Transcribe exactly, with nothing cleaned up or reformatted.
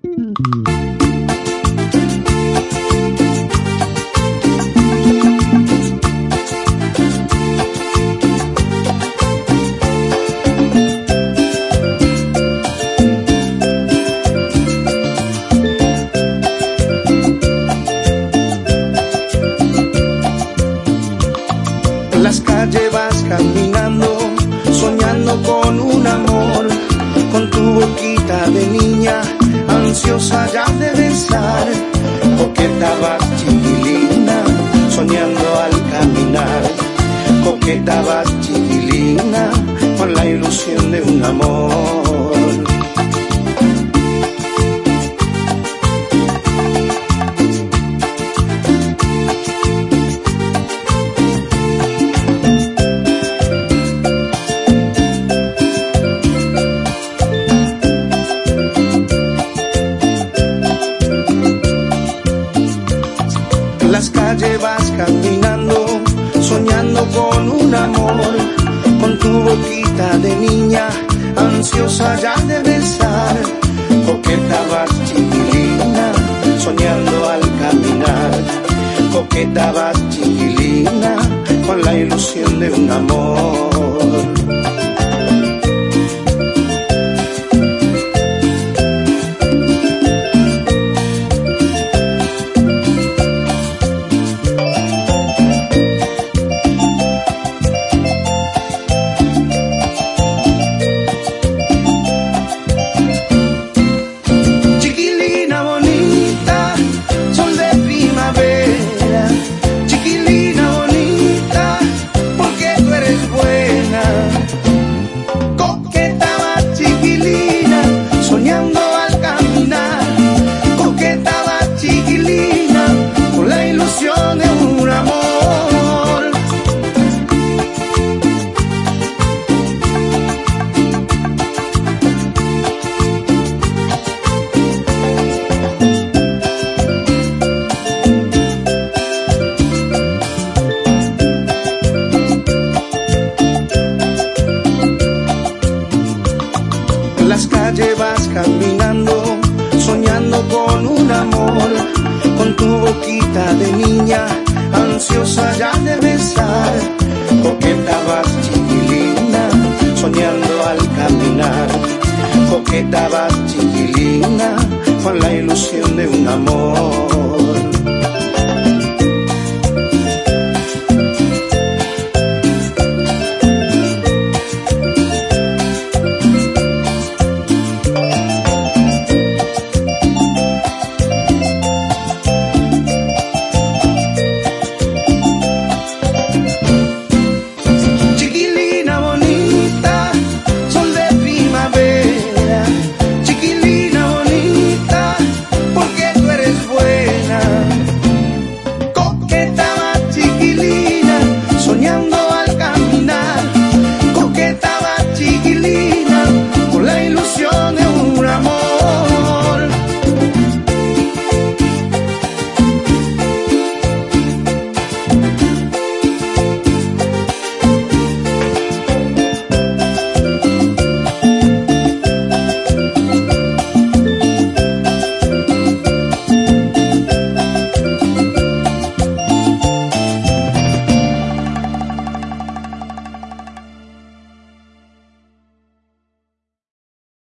En las calles vas caminando, soñando con un amor, con tu boquita de niña, ansiosa ya de besar. Coqueta vas chiquilina, soñando al caminar. Coqueta vas chiquilina, con la ilusión de un amor. En las calles vas caminando, soñando con un amor, con tu boquita de niña, ansiosa ya de besar. Coqueta vas chiquilina, soñando al caminar. Coqueta vas chiquilina, con la ilusión de un amor. En las calles vas caminando, soñando con un amor, con tu boquita de niña, ansiosa ya de besar. Coqueta vas chiquilina, soñando al caminar. Coqueta vas chiquilina, con la ilusión de un amor.